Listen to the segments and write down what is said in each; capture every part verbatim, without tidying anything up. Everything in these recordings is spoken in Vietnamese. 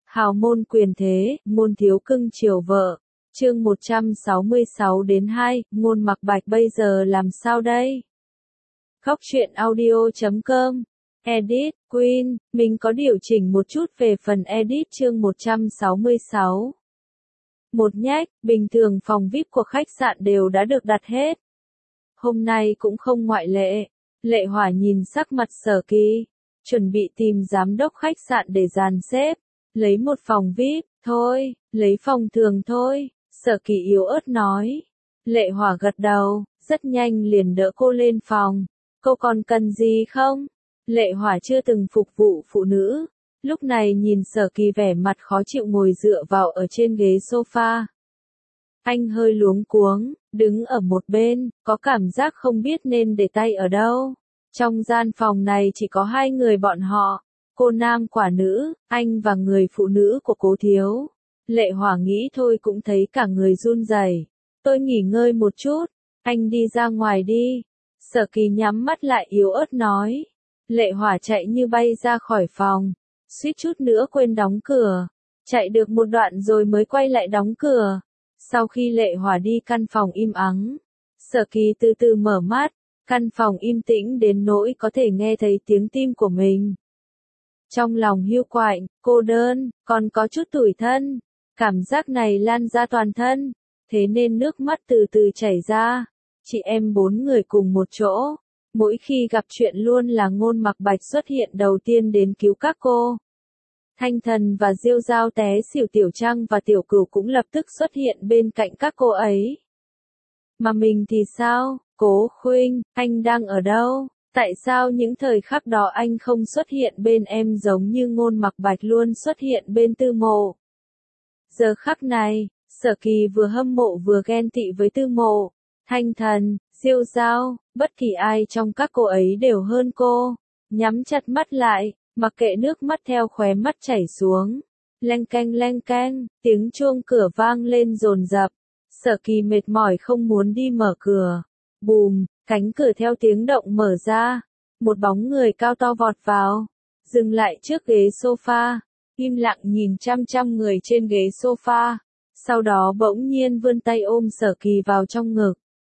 Hào môn quyền thế, môn thiếu cưng chiều vợ. Chương một trăm sáu mươi sáu đến hai, Ngôn Mặc Bạch bây giờ làm sao đây? Khóc chuyện audio chấm com. Edit, Queen, mình có điều chỉnh một chút về phần edit chương một trăm sáu mươi sáu. Một nhách, bình thường phòng vi ai pi của khách sạn đều đã được đặt hết. Hôm nay cũng không ngoại lệ. Lệ Hỏa nhìn sắc mặt Sở Kỳ, chuẩn bị tìm giám đốc khách sạn để dàn xếp. Lấy một phòng vi ai pi, thôi, lấy phòng thường thôi, Sở Kỳ yếu ớt nói. Lệ Hỏa gật đầu, rất nhanh liền đỡ cô lên phòng. Cô còn cần gì không? Lệ Hỏa chưa từng phục vụ phụ nữ. Lúc này nhìn Sở Kỳ vẻ mặt khó chịu ngồi dựa vào ở trên ghế sofa. Anh hơi luống cuống, đứng ở một bên, có cảm giác không biết nên để tay ở đâu. Trong gian phòng này chỉ có hai người bọn họ. Cô nam quả nữ, anh và người phụ nữ của Cố thiếu. Lệ Hỏa nghĩ thôi cũng thấy cả người run rẩy. Tôi nghỉ ngơi một chút, anh đi ra ngoài đi. Sở Kỳ nhắm mắt lại yếu ớt nói. Lệ Hỏa chạy như bay ra khỏi phòng, suýt chút nữa quên đóng cửa. Chạy được một đoạn rồi mới quay lại đóng cửa. Sau khi Lệ Hỏa đi căn phòng im ắng, Sở Kỳ từ từ mở mắt, căn phòng im tĩnh đến nỗi có thể nghe thấy tiếng tim của mình. Trong lòng hiu quạnh, cô đơn, còn có chút tủi thân. Cảm giác này lan ra toàn thân, thế nên nước mắt từ từ chảy ra. Chị em bốn người cùng một chỗ, mỗi khi gặp chuyện luôn là Ngôn Mặc Bạch xuất hiện đầu tiên đến cứu các cô. Thanh Thần và Diêu Giao té xỉu, Tiểu Trăng và Tiểu Cửu cũng lập tức xuất hiện bên cạnh các cô ấy. Mà mình thì sao? Cố Khuynh, anh đang ở đâu? Tại sao những thời khắc đó anh không xuất hiện bên em giống như Ngôn Mặc Bạch luôn xuất hiện bên Tư Mộ? Giờ khắc này, Sở Kỳ vừa hâm mộ vừa ghen tị với Tư Mộ, Thanh Thần, Diêu Giao, bất kỳ ai trong các cô ấy đều hơn cô. Nhắm chặt mắt lại, mặc kệ nước mắt theo khóe mắt chảy xuống. Leng keng leng keng, tiếng chuông cửa vang lên dồn dập. Sở Kỳ mệt mỏi không muốn đi mở cửa. Bùm, cánh cửa theo tiếng động mở ra. Một bóng người cao to vọt vào, dừng lại trước ghế sofa, im lặng nhìn chăm chăm người trên ghế sofa. Sau đó bỗng nhiên vươn tay ôm Sở Kỳ vào trong ngực.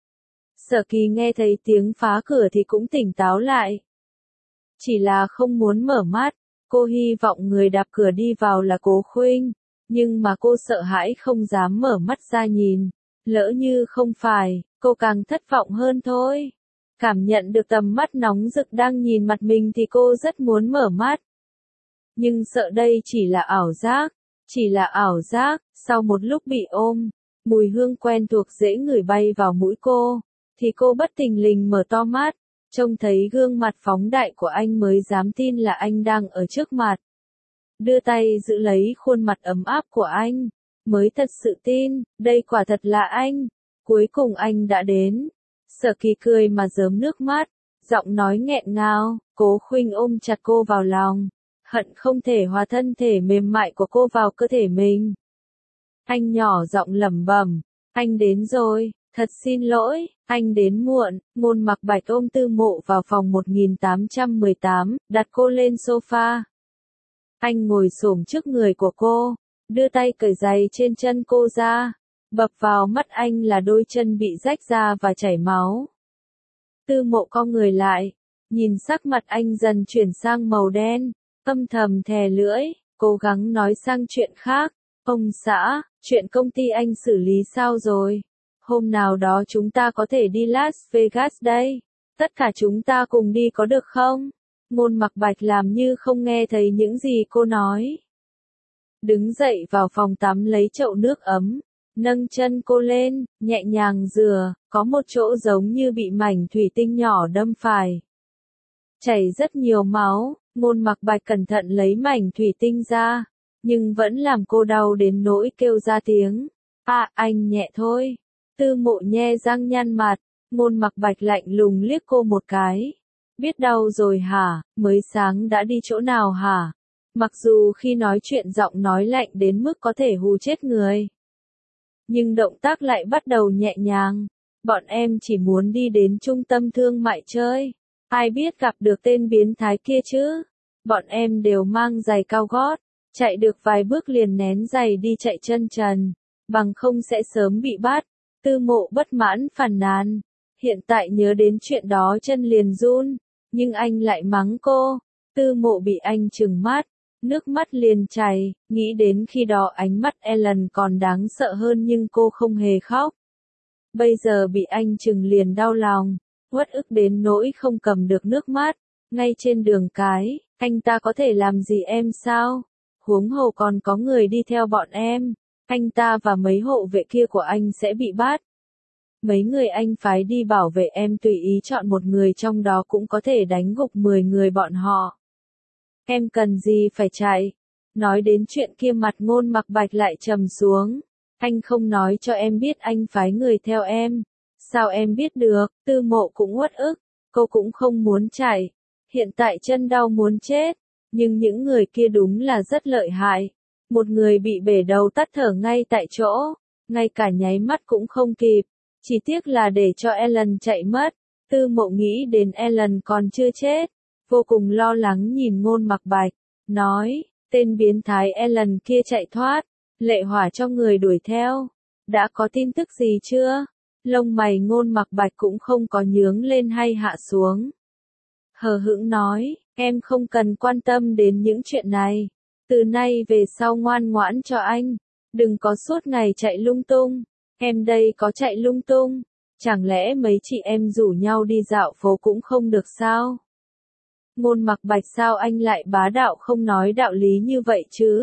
Sở Kỳ nghe thấy tiếng phá cửa thì cũng tỉnh táo lại. Chỉ là không muốn mở mắt, cô hy vọng người đạp cửa đi vào là Cố Khuynh, nhưng mà cô sợ hãi không dám mở mắt ra nhìn. Lỡ như không phải, cô càng thất vọng hơn thôi. Cảm nhận được tầm mắt nóng rực đang nhìn mặt mình thì cô rất muốn mở mắt. Nhưng sợ đây chỉ là ảo giác, chỉ là ảo giác. Sau một lúc bị ôm, mùi hương quen thuộc dễ ngửi bay vào mũi cô, thì cô bất thình lình mở to mắt, trông thấy gương mặt phóng đại của anh mới dám tin là anh đang ở trước mặt. Đưa tay giữ lấy khuôn mặt ấm áp của anh, mới thật sự tin, đây quả thật là anh. Cuối cùng anh đã đến. Sở Kỳ cười mà rớm nước mắt, giọng nói nghẹn ngào. Cố Khuynh ôm chặt cô vào lòng, hận không thể hòa thân thể mềm mại của cô vào cơ thể mình. Anh nhỏ giọng lẩm bẩm, anh đến rồi, thật xin lỗi, anh đến muộn. Ngôn Mặc Bạch ôm Tư Mộ vào phòng một nghìn tám trăm mười tám, đặt cô lên sofa. Anh ngồi xổm trước người của cô, đưa tay cởi giày trên chân cô ra. Bập vào mắt anh là đôi chân bị rách ra và chảy máu. Tư Mộ cong người lại, nhìn sắc mặt anh dần chuyển sang màu đen, âm thầm thè lưỡi, cố gắng nói sang chuyện khác. Ông xã, chuyện công ty anh xử lý sao rồi? Hôm nào đó chúng ta có thể đi Las Vegas đây. Tất cả chúng ta cùng đi có được không? Ngôn Mặc Bạch làm như không nghe thấy những gì cô nói. Đứng dậy vào phòng tắm lấy chậu nước ấm, nâng chân cô lên, nhẹ nhàng rửa, có một chỗ giống như bị mảnh thủy tinh nhỏ đâm phải. Chảy rất nhiều máu, Ngôn Mặc Bạch cẩn thận lấy mảnh thủy tinh ra, nhưng vẫn làm cô đau đến nỗi kêu ra tiếng. À, anh nhẹ thôi. Tư Mộ nhe răng nhăn mặt, Ngôn Mặc Bạch lạnh lùng liếc cô một cái. Biết đau rồi hả, mới sáng đã đi chỗ nào hả? Mặc dù khi nói chuyện giọng nói lạnh đến mức có thể hù chết người, nhưng động tác lại bắt đầu nhẹ nhàng. Bọn em chỉ muốn đi đến trung tâm thương mại chơi. Ai biết gặp được tên biến thái kia chứ? Bọn em đều mang giày cao gót, Chạy được vài bước liền nén giày đi chạy chân trần, bằng không sẽ sớm bị bắt. Tư Mộ bất mãn phàn nàn, hiện tại nhớ đến chuyện đó chân liền run, nhưng anh lại mắng cô. Tư Mộ bị anh trừng mắt, nước mắt liền chảy, nghĩ đến khi đó ánh mắt Ellen còn đáng sợ hơn nhưng cô không hề khóc. Bây giờ bị anh trừng liền đau lòng, uất ức đến nỗi không cầm được nước mắt, ngay trên đường cái, anh ta có thể làm gì em sao? Huống hồ còn có người đi theo bọn em, anh ta và mấy hộ vệ kia của anh sẽ bị bắt. Mấy người anh phái đi bảo vệ em tùy ý chọn một người trong đó cũng có thể đánh gục mười người bọn họ. Em cần gì phải chạy? Nói đến chuyện kia mặt Ngôn Mặc Bạch lại trầm xuống. Anh không nói cho em biết anh phái người theo em. Sao em biết được? Tư Mộ cũng uất ức, cô cũng không muốn chạy. Hiện tại chân đau muốn chết, nhưng những người kia đúng là rất lợi hại. Một người bị bể đầu tắt thở ngay tại chỗ, ngay cả nháy mắt cũng không kịp. Chỉ tiếc là để cho Ellen chạy mất. Tư Mộ nghĩ đến Ellen còn chưa chết, vô cùng lo lắng nhìn Ngôn Mặc Bạch, nói, tên biến thái Ellen kia chạy thoát, Lệ Hỏa cho người đuổi theo. Đã có tin tức gì chưa? Lông mày Ngôn Mặc Bạch cũng không có nhướng lên hay hạ xuống. Hờ hững nói, em không cần quan tâm đến những chuyện này. Từ nay về sau ngoan ngoãn cho anh, đừng có suốt ngày chạy lung tung. Em đây có chạy lung tung, chẳng lẽ mấy chị em rủ nhau đi dạo phố cũng không được sao? Ngôn Mặc Bạch sao anh lại bá đạo không nói đạo lý như vậy chứ?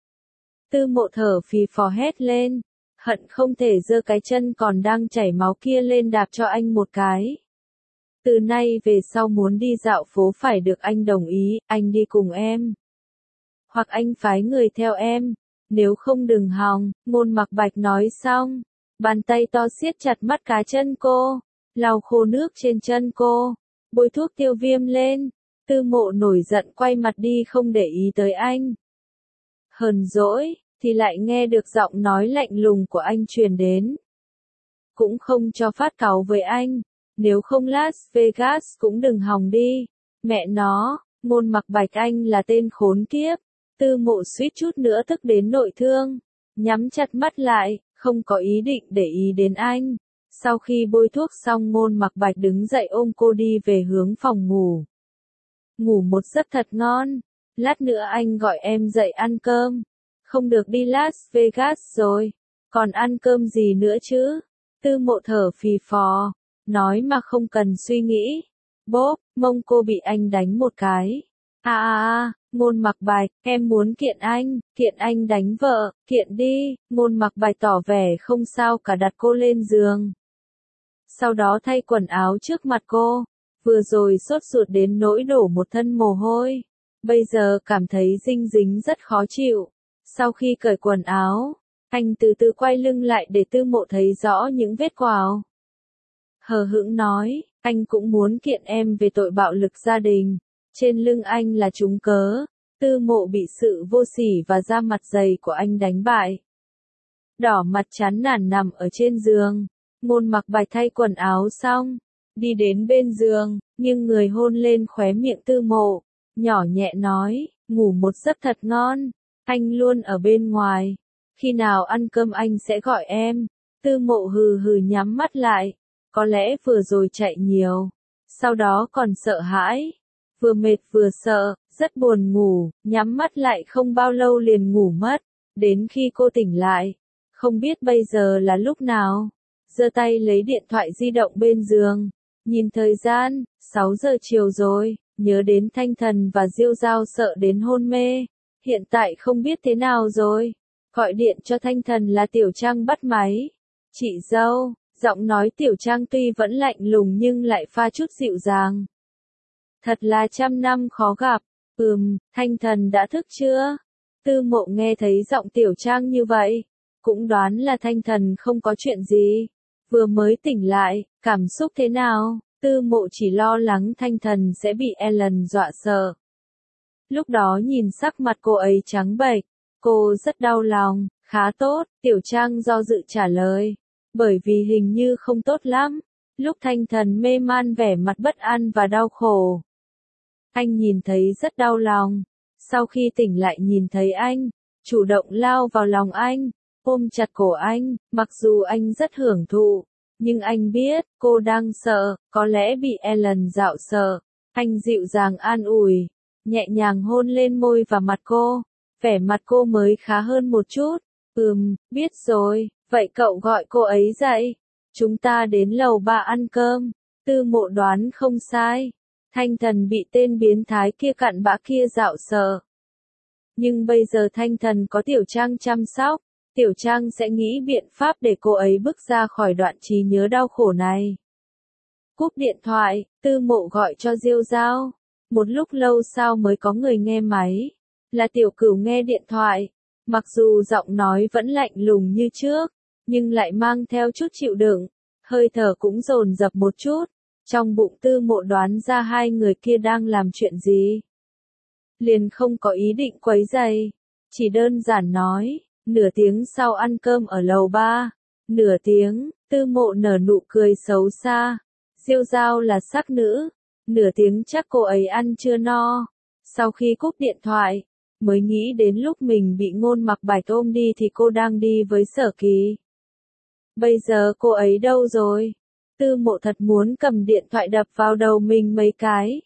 Tư Mộ thở phì phò hét lên, hận không thể giơ cái chân còn đang chảy máu kia lên đạp cho anh một cái. Từ nay về sau muốn đi dạo phố phải được anh đồng ý, anh đi cùng em. Hoặc anh phái người theo em, nếu không đừng hòng. Ngôn Mặc Bạch nói xong, bàn tay to siết chặt mắt cá chân cô, lau khô nước trên chân cô, bôi thuốc tiêu viêm lên. Tư Mộ nổi giận quay mặt đi không để ý tới anh. Hờn dỗi, thì lại nghe được giọng nói lạnh lùng của anh truyền đến. Cũng không cho phát cáu với anh, nếu không Las Vegas cũng đừng hòng đi. Mẹ nó, Ngôn Mặc Bạch anh là tên khốn kiếp. Tư Mộ suýt chút nữa tức đến nội thương, nhắm chặt mắt lại, không có ý định để ý đến anh. Sau khi bôi thuốc xong Ngôn Mặc Bạch đứng dậy ôm cô đi về hướng phòng ngủ. Ngủ một giấc thật ngon, lát nữa anh gọi em dậy ăn cơm. Không được đi Las Vegas rồi, còn ăn cơm gì nữa chứ? Tư Mộ thở phì phò, nói mà không cần suy nghĩ. Bốp, mông cô bị anh đánh một cái. À à à, Ngôn Mặc Bạch, em muốn kiện anh, kiện anh đánh vợ, kiện đi. Ngôn Mặc Bạch tỏ vẻ không sao cả đặt cô lên giường. Sau đó thay quần áo trước mặt cô, vừa rồi sốt ruột đến nỗi đổ một thân mồ hôi. Bây giờ cảm thấy dinh dính rất khó chịu. Sau khi cởi quần áo, anh từ từ quay lưng lại để Tư Mộ thấy rõ những vết quào. Hờ hững nói, anh cũng muốn kiện em về tội bạo lực gia đình. Trên lưng anh là trúng cớ. Tư Mộ bị sự vô sỉ và da mặt dày của anh đánh bại. Đỏ mặt chán nản nằm ở trên giường. Ngôn Mặc Bạch thay quần áo xong, đi đến bên giường, nhưng người hôn lên khóe miệng Tư Mộ, nhỏ nhẹ nói, ngủ một giấc thật ngon, anh luôn ở bên ngoài, khi nào ăn cơm anh sẽ gọi em. Tư Mộ hừ hừ nhắm mắt lại, có lẽ vừa rồi chạy nhiều, sau đó còn sợ hãi, vừa mệt vừa sợ, rất buồn ngủ, nhắm mắt lại không bao lâu liền ngủ mất, đến khi cô tỉnh lại, không biết bây giờ là lúc nào, giơ tay lấy điện thoại di động bên giường, nhìn thời gian, sáu giờ chiều rồi, nhớ đến Thanh Thần và Diêu Giao sợ đến hôn mê, hiện tại không biết thế nào rồi, gọi điện cho Thanh Thần là Tiểu Trang bắt máy, chị dâu, giọng nói Tiểu Trang tuy vẫn lạnh lùng nhưng lại pha chút dịu dàng. Thật là trăm năm khó gặp, ừm, Thanh Thần đã thức chưa? Tư Mộ nghe thấy giọng Tiểu Trang như vậy, cũng đoán là Thanh Thần không có chuyện gì, vừa mới tỉnh lại, cảm xúc thế nào? Tư Mộ chỉ lo lắng Thanh Thần sẽ bị Ellen dọa sợ. Lúc đó nhìn sắc mặt cô ấy trắng bệch, cô rất đau lòng, khá tốt, Tiểu Trang do dự trả lời, bởi vì hình như không tốt lắm. Lúc Thanh Thần mê man vẻ mặt bất an và đau khổ. Anh nhìn thấy rất đau lòng, Sau khi tỉnh lại nhìn thấy anh, chủ động lao vào lòng anh, ôm chặt cổ anh, mặc dù anh rất hưởng thụ, nhưng anh biết, cô đang sợ, có lẽ bị Ellen dọa sợ. Anh dịu dàng an ủi, nhẹ nhàng hôn lên môi và mặt cô, vẻ mặt cô mới khá hơn một chút. Ừm, biết rồi, vậy cậu gọi cô ấy dậy. Chúng ta đến lầu ba ăn cơm. Tư Mộ đoán không sai. Thanh Thần bị tên biến thái kia cặn bã kia dọa sợ. Nhưng bây giờ Thanh Thần có Tiểu Trang chăm sóc, Tiểu Trang sẽ nghĩ biện pháp để cô ấy bước ra khỏi đoạn trí nhớ đau khổ này. Cúp điện thoại, Tư Mộ gọi cho Diêu Giao. Một lúc lâu sau mới có người nghe máy. Là Tiểu Cửu nghe điện thoại. Mặc dù giọng nói vẫn lạnh lùng như trước, nhưng lại mang theo chút chịu đựng, hơi thở cũng dồn dập một chút. Trong bụng Tư Mộ đoán ra hai người kia đang làm chuyện gì. Liền không có ý định quấy rầy, chỉ đơn giản nói, nửa tiếng sau ăn cơm ở lầu ba. Nửa tiếng, Tư Mộ nở nụ cười xấu xa. Diêu Giao là sắc nữ, nửa tiếng chắc cô ấy ăn chưa no. Sau khi cúp điện thoại, mới nghĩ đến lúc mình bị Ngôn Mặc Bạch ôm đi thì cô đang đi với Sở Kỳ. Bây giờ cô ấy đâu rồi? Tư Mộ thật muốn cầm điện thoại đập vào đầu mình mấy cái.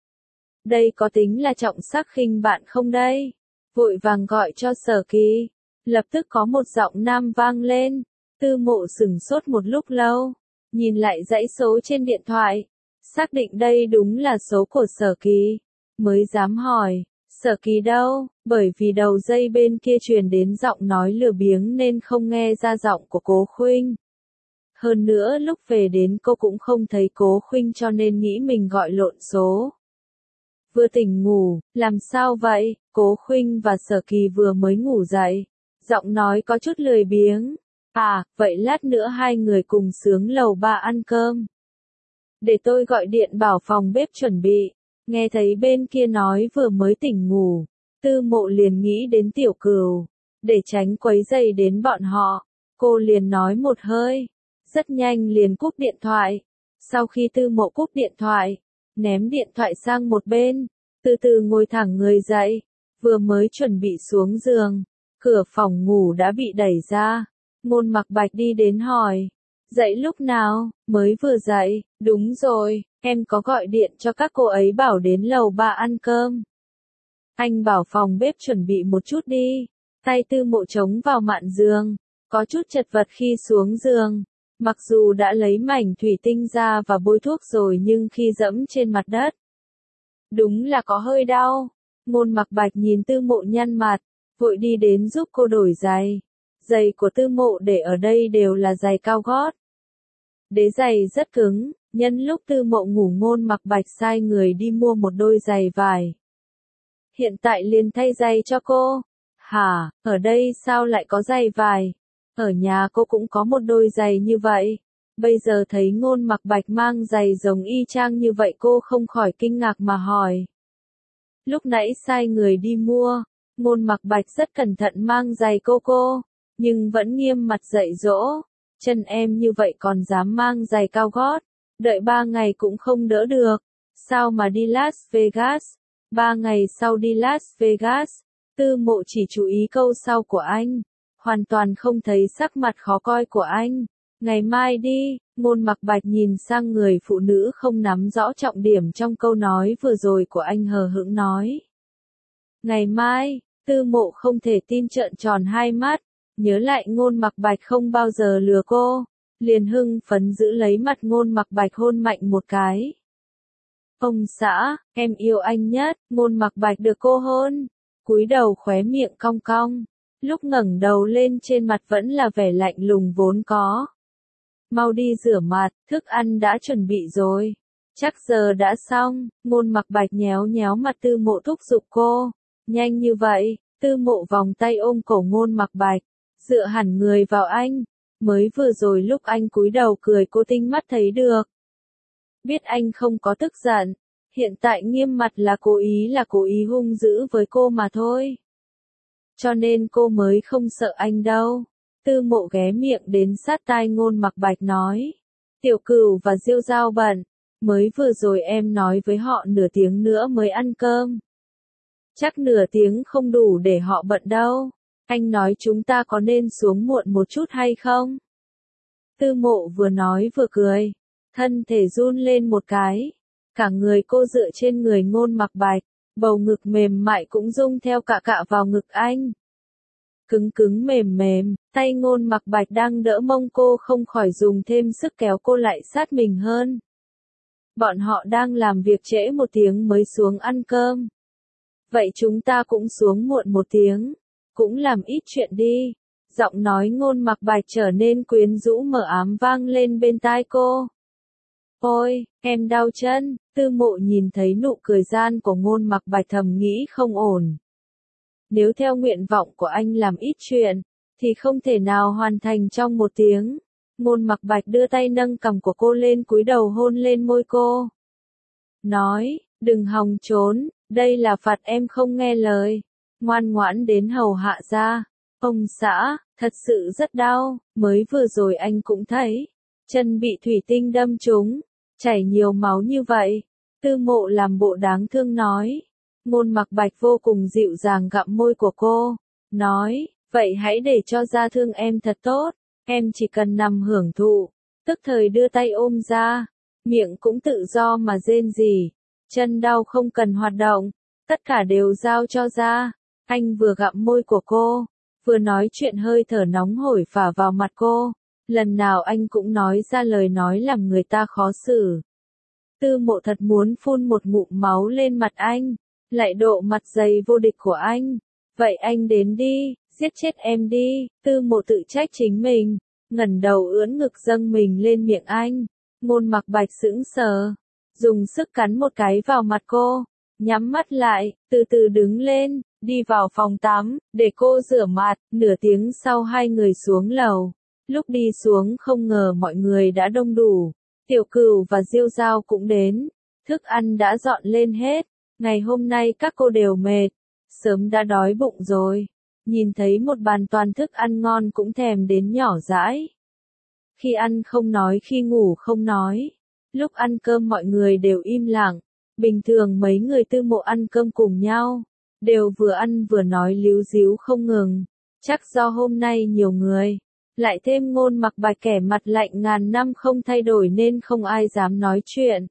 Đây có tính là trọng sắc khinh bạn không đây? Vội vàng gọi cho Sở Kỳ. Lập tức có một giọng nam vang lên. Tư Mộ sửng sốt một lúc lâu, nhìn lại dãy số trên điện thoại, xác định đây đúng là số của Sở Kỳ, mới dám hỏi, Sở Kỳ đâu, bởi vì đầu dây bên kia truyền đến giọng nói lười biếng nên không nghe ra giọng của Cố Khuynh. Hơn nữa lúc về đến cô cũng không thấy Cố Khuynh cho nên nghĩ mình gọi lộn số. Vừa tỉnh ngủ, làm sao vậy? Cố Khuynh và Sở Kỳ vừa mới ngủ dậy, giọng nói có chút lười biếng. À, vậy lát nữa hai người cùng xuống lầu ba ăn cơm. Để tôi gọi điện bảo phòng bếp chuẩn bị. Nghe thấy bên kia nói vừa mới tỉnh ngủ, Tư Mộ liền nghĩ đến Tiểu Cửu. Để tránh quấy rầy đến bọn họ, cô liền nói một hơi. Rất nhanh liền cúp điện thoại. Sau khi Tư Mộ cúp điện thoại, ném điện thoại sang một bên, từ từ ngồi thẳng người dậy, vừa mới chuẩn bị xuống giường, cửa phòng ngủ đã bị đẩy ra. Ngôn Mặc Bạch đi đến hỏi, dậy lúc nào? Mới vừa dậy. Đúng rồi, em có gọi điện cho các cô ấy bảo đến lầu ba ăn cơm. Anh bảo phòng bếp chuẩn bị một chút đi. Tay Tư Mộ chống vào mạn giường, có chút chật vật khi xuống giường. Mặc dù đã lấy mảnh thủy tinh ra và bôi thuốc rồi nhưng khi dẫm trên mặt đất, đúng là có hơi đau. Ngôn Mặc Bạch nhìn Tư Mộ nhăn mặt, vội đi đến giúp cô đổi giày. Giày của Tư Mộ để ở đây đều là giày cao gót. Đế giày rất cứng, nhân lúc Tư Mộ ngủ Ngôn Mặc Bạch sai người đi mua một đôi giày vải. Hiện tại liền thay giày cho cô. Hả, ở đây sao lại có giày vải? Ở nhà cô cũng có một đôi giày như vậy. Bây giờ thấy Ngôn Mặc Bạch mang giày giống y chang như vậy cô không khỏi kinh ngạc mà hỏi. Lúc nãy sai người đi mua, Ngôn Mặc Bạch rất cẩn thận mang giày cô cô, nhưng vẫn nghiêm mặt dạy dỗ. Chân em như vậy còn dám mang giày cao gót, đợi ba ngày cũng không đỡ được. Sao mà đi Las Vegas? Ba ngày sau đi Las Vegas. Tư Mộ chỉ chú ý câu sau của anh, hoàn toàn không thấy sắc mặt khó coi của anh. Ngày mai đi. Ngôn Mặc Bạch nhìn sang người phụ nữ không nắm rõ trọng điểm trong câu nói vừa rồi của anh hờ hững nói. Ngày mai. Tư Mộ không thể tin trợn tròn hai mắt, nhớ lại Ngôn Mặc Bạch không bao giờ lừa cô, liền hưng phấn giữ lấy mặt Ngôn Mặc Bạch hôn mạnh một cái. Ông xã, em yêu anh nhất. Ngôn Mặc Bạch được cô hôn, cúi đầu khóe miệng cong cong, lúc ngẩng đầu lên trên mặt vẫn là vẻ lạnh lùng vốn có. Mau đi rửa mặt, thức ăn đã chuẩn bị rồi. Chắc giờ đã xong. Ngôn Mặc Bạch nhéo nhéo mặt Tư Mộ thúc giục cô. Nhanh như vậy. Tư Mộ vòng tay ôm cổ Ngôn Mặc Bạch, dựa hẳn người vào anh. Mới vừa rồi lúc anh cúi đầu cười cô tinh mắt thấy được. Biết anh không có tức giận, hiện tại nghiêm mặt là cố ý là cố ý hung dữ với cô mà thôi. Cho nên cô mới không sợ anh đâu. Tư Mộ ghé miệng đến sát tai Ngôn Mặc Bạch nói. Tiểu Cửu và Diêu Giao bận, mới vừa rồi em nói với họ nửa tiếng nữa mới ăn cơm. Chắc nửa tiếng không đủ để họ bận đâu. Anh nói chúng ta có nên xuống muộn một chút hay không? Tư Mộ vừa nói vừa cười. Thân thể run lên một cái. Cả người cô dựa trên người Ngôn Mặc Bạch. Bầu ngực mềm mại cũng rung theo cạ cạ vào ngực anh. Cứng cứng mềm mềm, tay Ngôn Mặc Bạch đang đỡ mông cô không khỏi dùng thêm sức kéo cô lại sát mình hơn. Bọn họ đang làm việc trễ một tiếng mới xuống ăn cơm. Vậy chúng ta cũng xuống muộn một tiếng, cũng làm ít chuyện đi. Giọng nói Ngôn Mặc Bạch trở nên quyến rũ mờ ám vang lên bên tai cô. Ôi, em đau chân. Tư Mộ nhìn thấy nụ cười gian của Ngôn Mặc Bạch thầm nghĩ không ổn. Nếu theo nguyện vọng của anh làm ít chuyện, thì không thể nào hoàn thành trong một tiếng. Ngôn Mặc Bạch đưa tay nâng cằm của cô lên cúi đầu hôn lên môi cô. Nói, đừng hòng trốn, đây là phạt em không nghe lời. Ngoan ngoãn đến hầu hạ ra. Ông xã, thật sự rất đau, mới vừa rồi anh cũng thấy. Chân bị thủy tinh đâm trúng, chảy nhiều máu như vậy. Tư Mộ làm bộ đáng thương nói. Ngôn Mặc Bạch vô cùng dịu dàng gặm môi của cô. Nói, vậy hãy để cho da thương em thật tốt. Em chỉ cần nằm hưởng thụ, tức thời đưa tay ôm ra. Miệng cũng tự do mà rên rỉ. Chân đau không cần hoạt động, tất cả đều giao cho da. Anh vừa gặm môi của cô, vừa nói chuyện hơi thở nóng hổi phả vào mặt cô. Lần nào anh cũng nói ra lời nói làm người ta khó xử. Tư Mộ thật muốn phun một ngụm máu lên mặt anh, lại độ mặt dày vô địch của anh. Vậy anh đến đi, giết chết em đi. Tư Mộ tự trách chính mình, ngẩng đầu ưỡn ngực dâng mình lên miệng anh. Ngôn Mặc Bạch sững sờ, dùng sức cắn một cái vào mặt cô, nhắm mắt lại, từ từ đứng lên, đi vào phòng tắm, để cô rửa mặt. Nửa tiếng sau hai người xuống lầu. Lúc đi xuống không ngờ mọi người đã đông đủ. Tiểu Cửu và Diêu Dao cũng đến. Thức ăn đã dọn lên hết. Ngày hôm nay các cô đều mệt, sớm đã đói bụng rồi. Nhìn thấy một bàn toàn thức ăn ngon cũng thèm đến nhỏ dãi. Khi ăn không nói, khi ngủ không nói. Lúc ăn cơm mọi người đều im lặng. Bình thường mấy người Tư Mộ ăn cơm cùng nhau, đều vừa ăn vừa nói líu díu không ngừng. Chắc do hôm nay nhiều người, lại thêm Ngôn Mặc Bạch kẻ mặt lạnh ngàn năm không thay đổi nên không ai dám nói chuyện.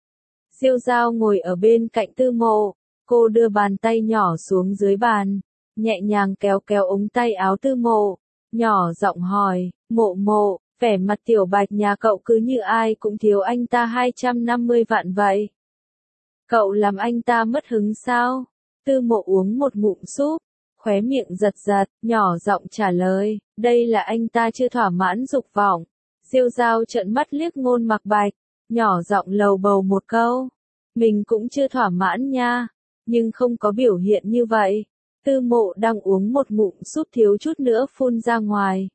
Diêu Dao ngồi ở bên cạnh Tư Mộ, cô đưa bàn tay nhỏ xuống dưới bàn, nhẹ nhàng kéo kéo ống tay áo Tư Mộ, nhỏ giọng hỏi, Mộ Mộ, vẻ mặt Tiểu Bạch nhà cậu cứ như ai cũng thiếu anh ta hai trăm năm mươi vạn vậy. Cậu làm anh ta mất hứng sao? Tư Mộ uống một ngụm súp, khóe miệng giật giật, nhỏ giọng trả lời, đây là anh ta chưa thỏa mãn dục vọng. Diêu Dao trợn mắt liếc Ngôn Mặc Bạch, nhỏ giọng lầu bầu một câu, mình cũng chưa thỏa mãn nha, nhưng không có biểu hiện như vậy. Tư Mộ đang uống một ngụm súp thiếu chút nữa phun ra ngoài.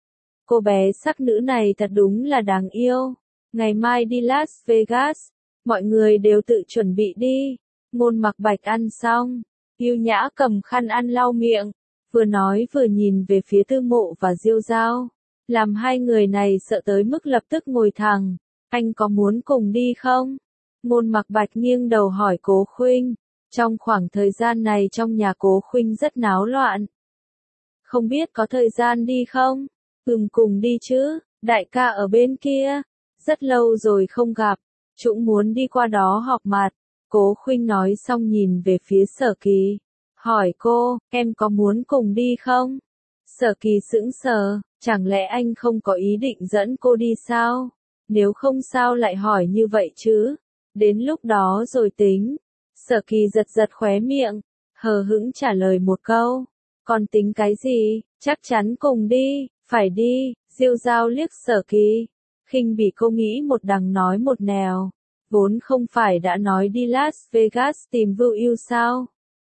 Cô bé sắc nữ này thật đúng là đáng yêu. Ngày mai đi Las Vegas, mọi người đều tự chuẩn bị đi. Ngôn Mặc Bạch ăn xong, yêu nhã cầm khăn ăn lau miệng, vừa nói vừa nhìn về phía Tư Mộ và Diêu Dao, làm hai người này sợ tới mức lập tức ngồi thẳng. Anh có muốn cùng đi không? Ngôn Mặc Bạch nghiêng đầu hỏi Cố Khuynh. Trong khoảng thời gian này trong nhà Cố Khuynh rất náo loạn. Không biết có thời gian đi không? Ừm, cùng đi chứ, đại ca ở bên kia. Rất lâu rồi không gặp, chúng muốn đi qua đó họp mặt. Cố Khuynh nói xong nhìn về phía Sở Kỳ, hỏi cô, em có muốn cùng đi không? Sở Kỳ sững sờ, chẳng lẽ anh không có ý định dẫn cô đi sao? Nếu không sao lại hỏi như vậy chứ? Đến lúc đó rồi tính. Sở Kỳ giật giật khóe miệng, hờ hững trả lời một câu, còn tính cái gì, chắc chắn cùng đi, phải đi. Diêu Dao liếc Sở Kỳ, khinh bỉ cô nghĩ một đằng nói một nẻo. Vốn không phải đã nói đi Las Vegas tìm vưu yêu sao?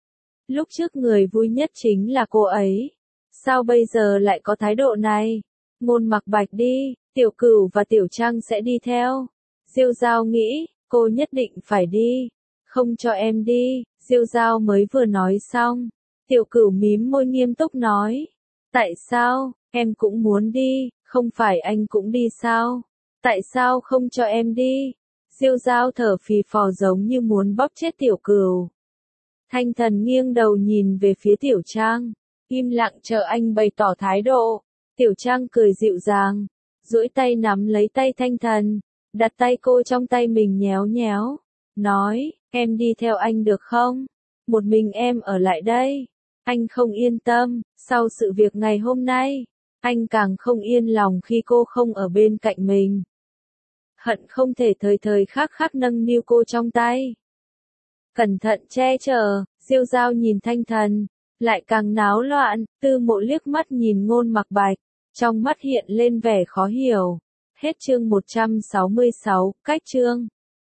Lúc trước người vui nhất chính là cô ấy. Sao bây giờ lại có thái độ này? Ngôn Mặc Bạch đi, Tiểu Cửu và Tiểu Trăng sẽ đi theo. Diêu Dao nghĩ, cô nhất định phải đi. Không cho em đi. Diêu Dao mới vừa nói xong. Tiểu Cửu mím môi nghiêm túc nói. Tại sao, em cũng muốn đi, không phải anh cũng đi sao? Tại sao không cho em đi? Diêu Dao thở phì phò giống như muốn bóp chết Tiểu Cửu. Thanh Thần nghiêng đầu nhìn về phía Tiểu Trang, im lặng chờ anh bày tỏ thái độ. Tiểu Trang cười dịu dàng, duỗi tay nắm lấy tay Thanh Thần, đặt tay cô trong tay mình nhéo nhéo, nói, em đi theo anh được không? Một mình em ở lại đây. Anh không yên tâm, sau sự việc ngày hôm nay, anh càng không yên lòng khi cô không ở bên cạnh mình. Hận không thể thời thời khắc khắc nâng niu cô trong tay. Cẩn thận che chở, Diêu Dao nhìn Thanh Thần, lại càng náo loạn. Tư Mộ liếc mắt nhìn Ngôn Mặc Bạch, trong mắt hiện lên vẻ khó hiểu. Hết chương một trăm sáu mươi sáu, cách chương.